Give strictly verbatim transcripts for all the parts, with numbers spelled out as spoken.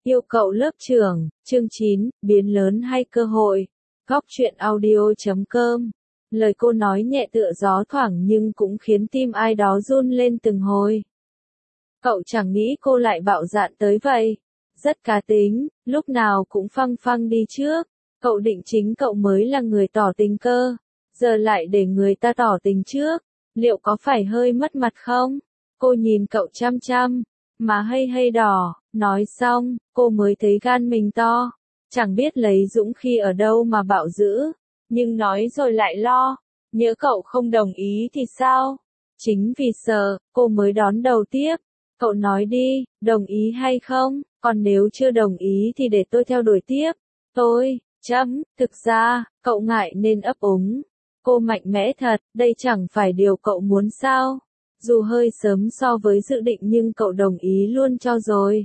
Yêu cậu lớp trưởng, chương chín, biến lớn hay cơ hội. Góc truyện audio chấm com. Lời cô nói nhẹ tựa gió thoảng nhưng cũng khiến tim ai đó run lên từng hồi. Cậu chẳng nghĩ cô lại bạo dạn tới vậy. Rất cá tính, lúc nào cũng phăng phăng đi trước. Cậu định chính cậu mới là người tỏ tình cơ. Giờ lại để người ta tỏ tình trước. Liệu có phải hơi mất mặt không? Cô nhìn cậu chăm chăm. Má hay hay đỏ, nói xong, cô mới thấy gan mình to. Chẳng biết lấy dũng khí ở đâu mà bạo dữ. Nhưng nói rồi lại lo. Nhỡ cậu không đồng ý thì sao? Chính vì sợ, cô mới đón đầu tiếp. Cậu nói đi, đồng ý hay không? Còn nếu chưa đồng ý thì để tôi theo đuổi tiếp. Tôi, chấm, thực ra, cậu ngại nên ấp úng. Cô mạnh mẽ thật, đây chẳng phải điều cậu muốn sao? Dù hơi sớm so với dự định nhưng cậu đồng ý luôn cho rồi.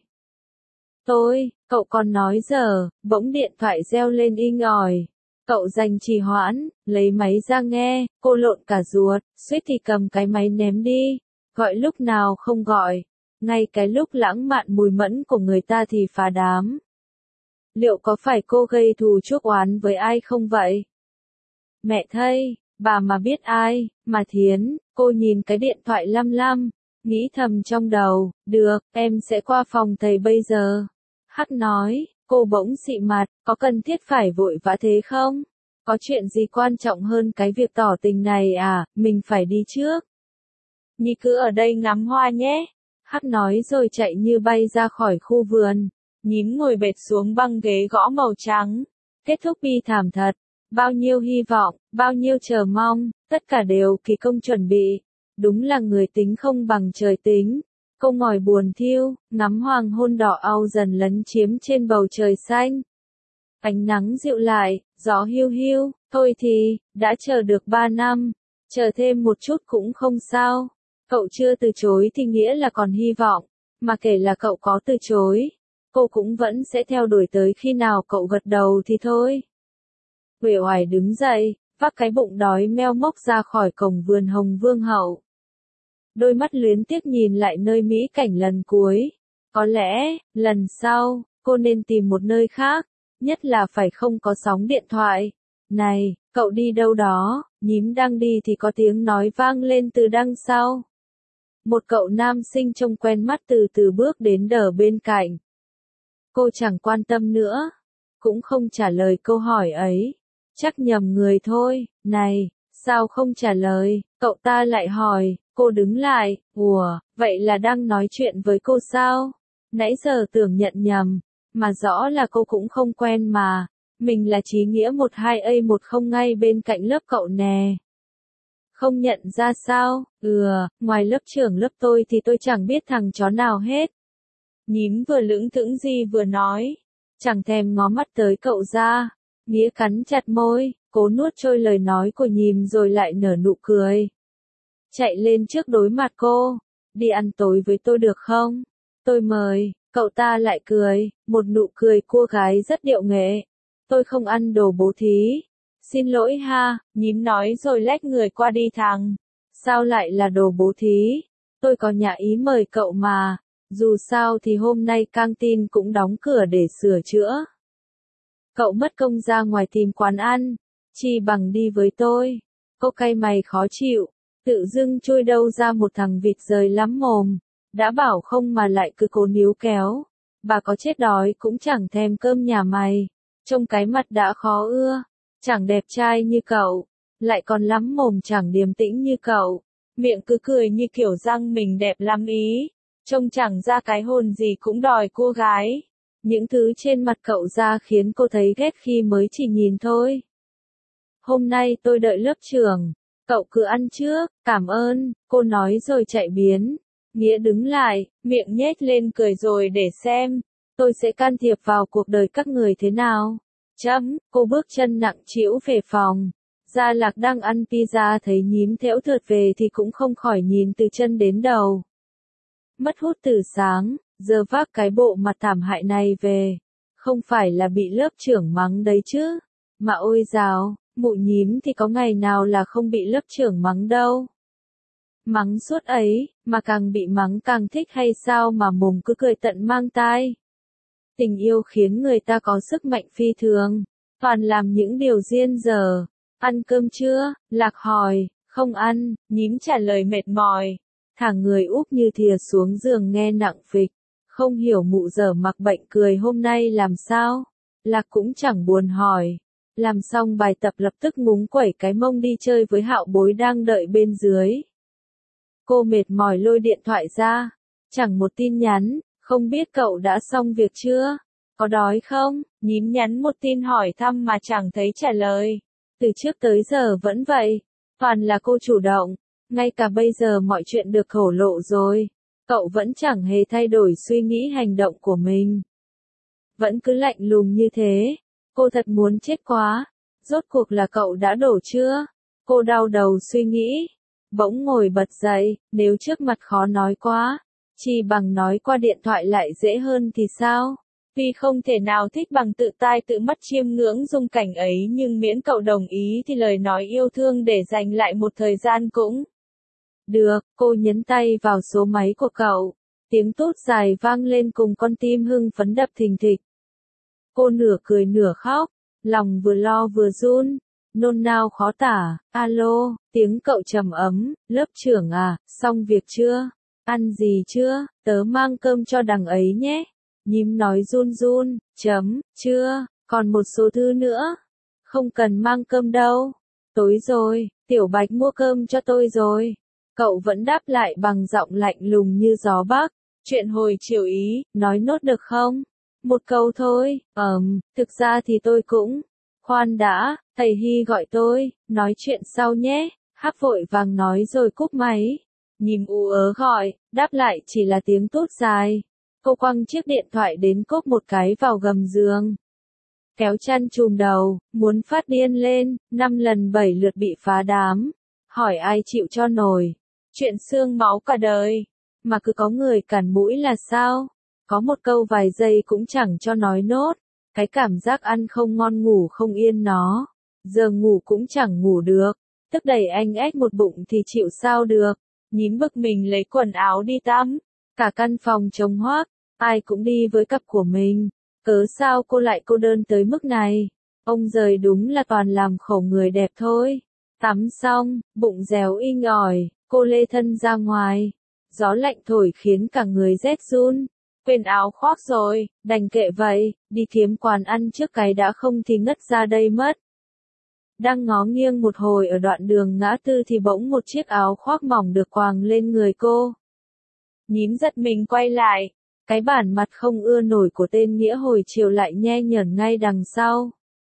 Tôi, cậu còn nói giờ, bỗng điện thoại reo lên inh ỏi. Cậu dành trì hoãn, lấy máy ra nghe, cô lộn cả ruột, suýt thì cầm cái máy ném đi. Gọi lúc nào không gọi, ngay cái lúc lãng mạn mùi mẫn của người ta thì phá đám. Liệu có phải cô gây thù chuốc oán với ai không vậy? Mẹ thây, bà mà biết ai, mà Thiến, cô nhìn cái điện thoại lăm lăm, nghĩ thầm trong đầu, được, em sẽ qua phòng thầy bây giờ. Hắc nói, cô bỗng xị mặt, có cần thiết phải vội vã thế không? Có chuyện gì quan trọng hơn cái việc tỏ tình này à, mình phải đi trước. Nhi cứ ở đây ngắm hoa nhé. Hắc nói rồi chạy như bay ra khỏi khu vườn. Nhím ngồi bệt xuống băng ghế gõ màu trắng. Kết thúc bi thảm thật. Bao nhiêu hy vọng, bao nhiêu chờ mong, tất cả đều kỳ công chuẩn bị. Đúng là người tính không bằng trời tính. Cô ngồi buồn thiêu, ngắm hoàng hôn đỏ au dần lấn chiếm trên bầu trời xanh. Ánh nắng dịu lại, gió hiu hiu, thôi thì, đã chờ được ba năm, chờ thêm một chút cũng không sao. Cậu chưa từ chối thì nghĩa là còn hy vọng, mà kể là cậu có từ chối, cô cũng vẫn sẽ theo đuổi tới khi nào cậu gật đầu thì thôi. Uể oải đứng dậy, vác cái bụng đói meo mốc ra khỏi cổng vườn Hồng Vương hậu. Đôi mắt luyến tiếc nhìn lại nơi mỹ cảnh lần cuối. Có lẽ, lần sau, cô nên tìm một nơi khác, nhất là phải không có sóng điện thoại. Này, cậu đi đâu đó? Nhím đang đi thì có tiếng nói vang lên từ đằng sau. Một cậu nam sinh trông quen mắt từ từ bước đến đờ bên cạnh. Cô chẳng quan tâm nữa, cũng không trả lời câu hỏi ấy. Chắc nhầm người thôi, này, sao không trả lời, cậu ta lại hỏi, cô đứng lại, ủa, vậy là đang nói chuyện với cô sao? Nãy giờ tưởng nhận nhầm, mà rõ là cô cũng không quen mà, mình là Chí Nghĩa một hai A một không ngay bên cạnh lớp cậu nè. Không nhận ra sao, ừ, ngoài lớp trưởng lớp tôi thì tôi chẳng biết thằng chó nào hết. Nhím vừa lững thững gì vừa nói, chẳng thèm ngó mắt tới cậu ra. Nghĩa cắn chặt môi, cố nuốt trôi lời nói của nhím rồi lại nở nụ cười. Chạy lên trước đối mặt cô, đi ăn tối với tôi được không? Tôi mời, cậu ta lại cười, một nụ cười cua gái rất điệu nghệ. Tôi không ăn đồ bố thí. Xin lỗi ha, nhím nói rồi lách người qua đi thẳng. Sao lại là đồ bố thí? Tôi có nhà ý mời cậu mà, dù sao thì hôm nay căng tin cũng đóng cửa để sửa chữa. Cậu mất công ra ngoài tìm quán ăn, chi bằng đi với tôi. Cô cay mày khó chịu, tự dưng chui đâu ra một thằng vịt rời lắm mồm, đã bảo không mà lại cứ cố níu kéo. Bà có chết đói cũng chẳng thèm cơm nhà mày, trông cái mặt đã khó ưa, chẳng đẹp trai như cậu, lại còn lắm mồm chẳng điềm tĩnh như cậu, miệng cứ cười như kiểu răng mình đẹp lắm ý, trông chẳng ra cái hồn gì cũng đòi cô gái. Những thứ trên mặt cậu ra khiến cô thấy ghét khi mới chỉ nhìn thôi. Hôm nay tôi đợi lớp trưởng, cậu cứ ăn trước, cảm ơn, cô nói rồi chạy biến. Nghĩa đứng lại, miệng nhếch lên cười rồi để xem, tôi sẽ can thiệp vào cuộc đời các người thế nào. Chấm, cô bước chân nặng trĩu về phòng. Gia Lạc đang ăn pizza thấy nhím thễu thượt về thì cũng không khỏi nhìn từ chân đến đầu. Mất hút từ sáng, giờ vác cái bộ mặt thảm hại này về. Không phải là bị lớp trưởng mắng đấy chứ. Mà ôi dào, mụ nhím thì có ngày nào là không bị lớp trưởng mắng đâu. Mắng suốt ấy, mà càng bị mắng càng thích hay sao mà mồm cứ cười tận mang tai. Tình yêu khiến người ta có sức mạnh phi thường, toàn làm những điều diên dở. Ăn cơm chưa? Lạc hỏi. Không ăn, nhím trả lời mệt mỏi. Thả người úp như thìa xuống giường nghe nặng phịch. Không hiểu mụ dở mặc bệnh cười hôm nay làm sao? Lạc cũng chẳng buồn hỏi. Làm xong bài tập lập tức ngúng quẩy cái mông đi chơi với Hạo Bối đang đợi bên dưới. Cô mệt mỏi lôi điện thoại ra. Chẳng một tin nhắn, không biết cậu đã xong việc chưa? Có đói không? Nhím nhắn một tin hỏi thăm mà chẳng thấy trả lời. Từ trước tới giờ vẫn vậy. Toàn là cô chủ động. Ngay cả bây giờ mọi chuyện được thổ lộ rồi. Cậu vẫn chẳng hề thay đổi suy nghĩ hành động của mình. Vẫn cứ lạnh lùng như thế. Cô thật muốn chết quá. Rốt cuộc là cậu đã đổ chưa? Cô đau đầu suy nghĩ. Bỗng ngồi bật dậy, nếu trước mặt khó nói quá. Chỉ bằng nói qua điện thoại lại dễ hơn thì sao? Tuy không thể nào thích bằng tự tai tự mắt chiêm ngưỡng dung cảnh ấy nhưng miễn cậu đồng ý thì lời nói yêu thương để dành lại một thời gian cũng được. Cô nhấn tay vào số máy của cậu. Tiếng tút dài vang lên cùng con tim hưng phấn đập thình thịch. Cô nửa cười nửa khóc, lòng vừa lo vừa run, nôn nao khó tả. Alo, tiếng cậu trầm ấm, lớp trưởng à, xong việc chưa? Ăn gì chưa? Tớ mang cơm cho đằng ấy nhé. Nhím nói run run, chấm, chưa, còn một số thứ nữa. Không cần mang cơm đâu. Tối rồi, Tiểu Bạch mua cơm cho tôi rồi. Cậu vẫn đáp lại bằng giọng lạnh lùng như gió bắc. Chuyện hồi chiều ý, nói nốt được không? Một câu thôi, ờm, thực ra thì tôi cũng. Khoan đã, thầy Hy gọi tôi, nói chuyện sau nhé. Hắc vội vàng nói rồi cúp máy. Nhím ú ớ gọi, đáp lại chỉ là tiếng tút dài. Cô quăng chiếc điện thoại đến cốp một cái vào gầm giường. Kéo chăn trùm đầu, muốn phát điên lên, năm lần bảy lượt bị phá đám. Hỏi ai chịu cho nổi. Chuyện xương máu cả đời. Mà cứ có người cản mũi là sao? Có một câu vài giây cũng chẳng cho nói nốt. Cái cảm giác ăn không ngon ngủ không yên nó. Giờ ngủ cũng chẳng ngủ được. Tức đẩy anh ếch một bụng thì chịu sao được. Nhím bực mình lấy quần áo đi tắm. Cả căn phòng trống hoác. Ai cũng đi với cặp của mình. Cớ sao cô lại cô đơn tới mức này? Ông giời đúng là toàn làm khổ người đẹp thôi. Tắm xong, bụng réo inh ỏi, cô lê thân ra ngoài. Gió lạnh thổi khiến cả người rét run. Quên áo khoác rồi, đành kệ vậy, đi kiếm quán ăn trước cái đã không thì ngất ra đây mất. Đang ngó nghiêng một hồi ở đoạn đường ngã tư thì bỗng một chiếc áo khoác mỏng được quàng lên người cô. Nhím giật mình quay lại. Cái bản mặt không ưa nổi của tên nghĩa hồi chiều lại nhe nhởn ngay đằng sau.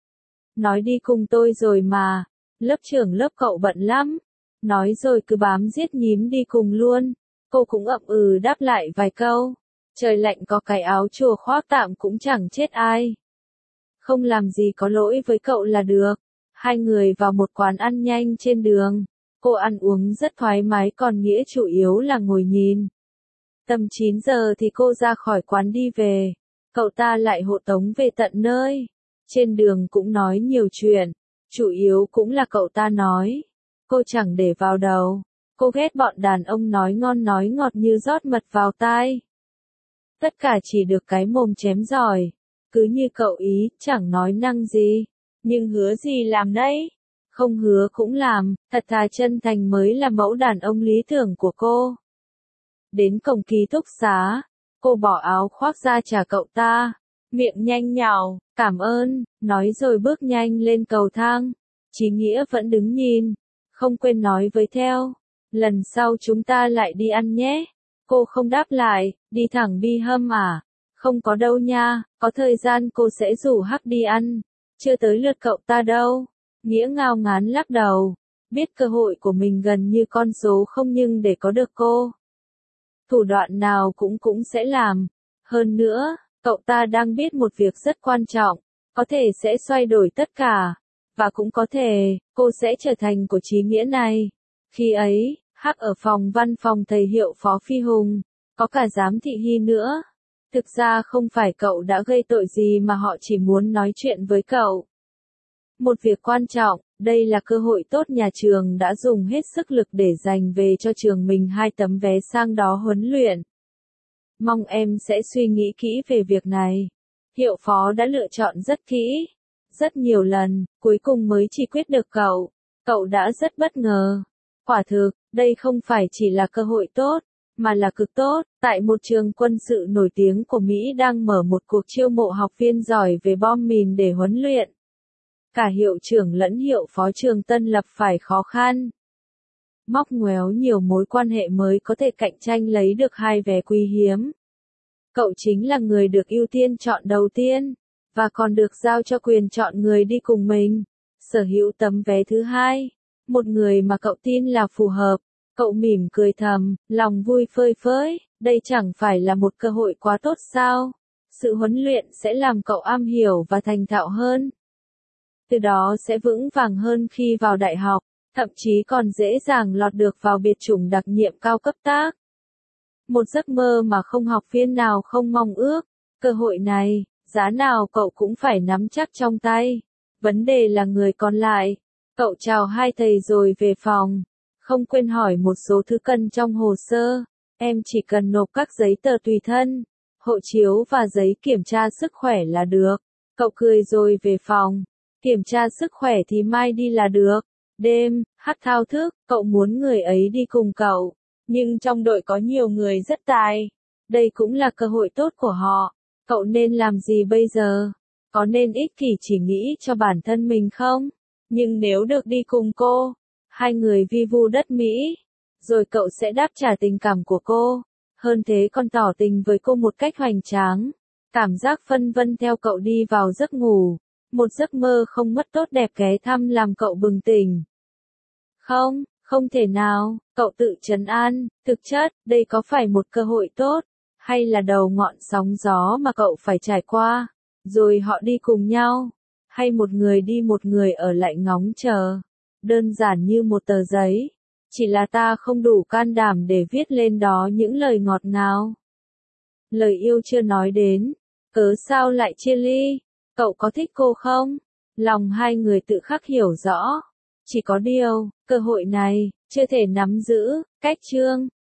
Nói đi cùng tôi rồi mà. Lớp trưởng lớp cậu bận lắm. Nói rồi cứ bám giết nhím đi cùng luôn. Cô cũng ậm ừ đáp lại vài câu. Trời lạnh có cái áo chùa khoác tạm cũng chẳng chết ai. Không làm gì có lỗi với cậu là được. Hai người vào một quán ăn nhanh trên đường. Cô ăn uống rất thoải mái còn Nghĩa chủ yếu là ngồi nhìn. Tầm chín giờ thì cô ra khỏi quán đi về. Cậu ta lại hộ tống về tận nơi. Trên đường cũng nói nhiều chuyện. Chủ yếu cũng là cậu ta nói. Cô chẳng để vào đầu. Cô ghét bọn đàn ông nói ngon nói ngọt như rót mật vào tai. Tất cả chỉ được cái mồm chém giỏi. Cứ như cậu ý, chẳng nói năng gì. Nhưng hứa gì làm nấy. Không hứa cũng làm, thật thà chân thành mới là mẫu đàn ông lý tưởng của cô. Đến cổng ký túc xá, cô bỏ áo khoác ra trả cậu ta. Miệng nhanh nhào, cảm ơn, nói rồi bước nhanh lên cầu thang. Chí Nghĩa vẫn đứng nhìn, không quên nói với theo. Lần sau chúng ta lại đi ăn nhé. Cô không đáp lại, đi thẳng Bi Hâm à? Không có đâu nha, có thời gian cô sẽ rủ Hắc đi ăn. Chưa tới lượt cậu ta đâu. Nghĩa ngao ngán lắc đầu. Biết cơ hội của mình gần như con số không nhưng để có được cô. Thủ đoạn nào cũng cũng sẽ làm. Hơn nữa, cậu ta đang biết một việc rất quan trọng. Có thể sẽ xoay đổi tất cả. Và cũng có thể, cô sẽ trở thành của Chí Nghĩa này. Khi ấy, Hắc ở phòng văn phòng thầy Hiệu Phó Phi Hùng. Có cả giám thị Hy nữa. Thực ra không phải cậu đã gây tội gì mà họ chỉ muốn nói chuyện với cậu. Một việc quan trọng, đây là cơ hội tốt nhà trường đã dùng hết sức lực để giành về cho trường mình hai tấm vé sang đó huấn luyện. Mong em sẽ suy nghĩ kỹ về việc này. Hiệu phó đã lựa chọn rất kỹ, rất nhiều lần, cuối cùng mới chỉ quyết được cậu. Cậu đã rất bất ngờ. Quả thực, đây không phải chỉ là cơ hội tốt, mà là cực tốt. Tại một trường quân sự nổi tiếng của Mỹ đang mở một cuộc chiêu mộ học viên giỏi về bom mìn để huấn luyện. Cả hiệu trưởng lẫn hiệu phó trường tân lập phải khó khăn. Móc ngoéo nhiều mối quan hệ mới có thể cạnh tranh lấy được hai vé quý hiếm. Cậu chính là người được ưu tiên chọn đầu tiên, và còn được giao cho quyền chọn người đi cùng mình, sở hữu tấm vé thứ hai, một người mà cậu tin là phù hợp. Cậu mỉm cười thầm, lòng vui phơi phới, đây chẳng phải là một cơ hội quá tốt sao? Sự huấn luyện sẽ làm cậu am hiểu và thành thạo hơn. Từ đó sẽ vững vàng hơn khi vào đại học, thậm chí còn dễ dàng lọt được vào biệt chủng đặc nhiệm cao cấp tác. Một giấc mơ mà không học viên nào không mong ước. Cơ hội này, giá nào cậu cũng phải nắm chắc trong tay. Vấn đề là người còn lại. Cậu chào hai thầy rồi về phòng. Không quên hỏi một số thứ cần trong hồ sơ. Em chỉ cần nộp các giấy tờ tùy thân, hộ chiếu và giấy kiểm tra sức khỏe là được. Cậu cười rồi về phòng. Kiểm tra sức khỏe thì mai đi là được. Đêm, Hắc thao thức, cậu muốn người ấy đi cùng cậu. Nhưng trong đội có nhiều người rất tài. Đây cũng là cơ hội tốt của họ. Cậu nên làm gì bây giờ? Có nên ích kỷ chỉ nghĩ cho bản thân mình không? Nhưng nếu được đi cùng cô, hai người vi vu đất Mỹ, rồi cậu sẽ đáp trả tình cảm của cô. Hơn thế còn tỏ tình với cô một cách hoành tráng. Cảm giác phân vân theo cậu đi vào giấc ngủ. Một giấc mơ không mất tốt đẹp ghé thăm làm cậu bừng tỉnh. Không, không thể nào, cậu tự trấn an, thực chất, đây có phải một cơ hội tốt, hay là đầu ngọn sóng gió mà cậu phải trải qua, rồi họ đi cùng nhau, hay một người đi một người ở lại ngóng chờ, đơn giản như một tờ giấy, chỉ là ta không đủ can đảm để viết lên đó những lời ngọt ngào. Lời yêu chưa nói đến, cớ sao lại chia ly, cậu có thích cô không? Lòng hai người tự khắc hiểu rõ. Chỉ có điều, cơ hội này, chưa thể nắm giữ, cách chương.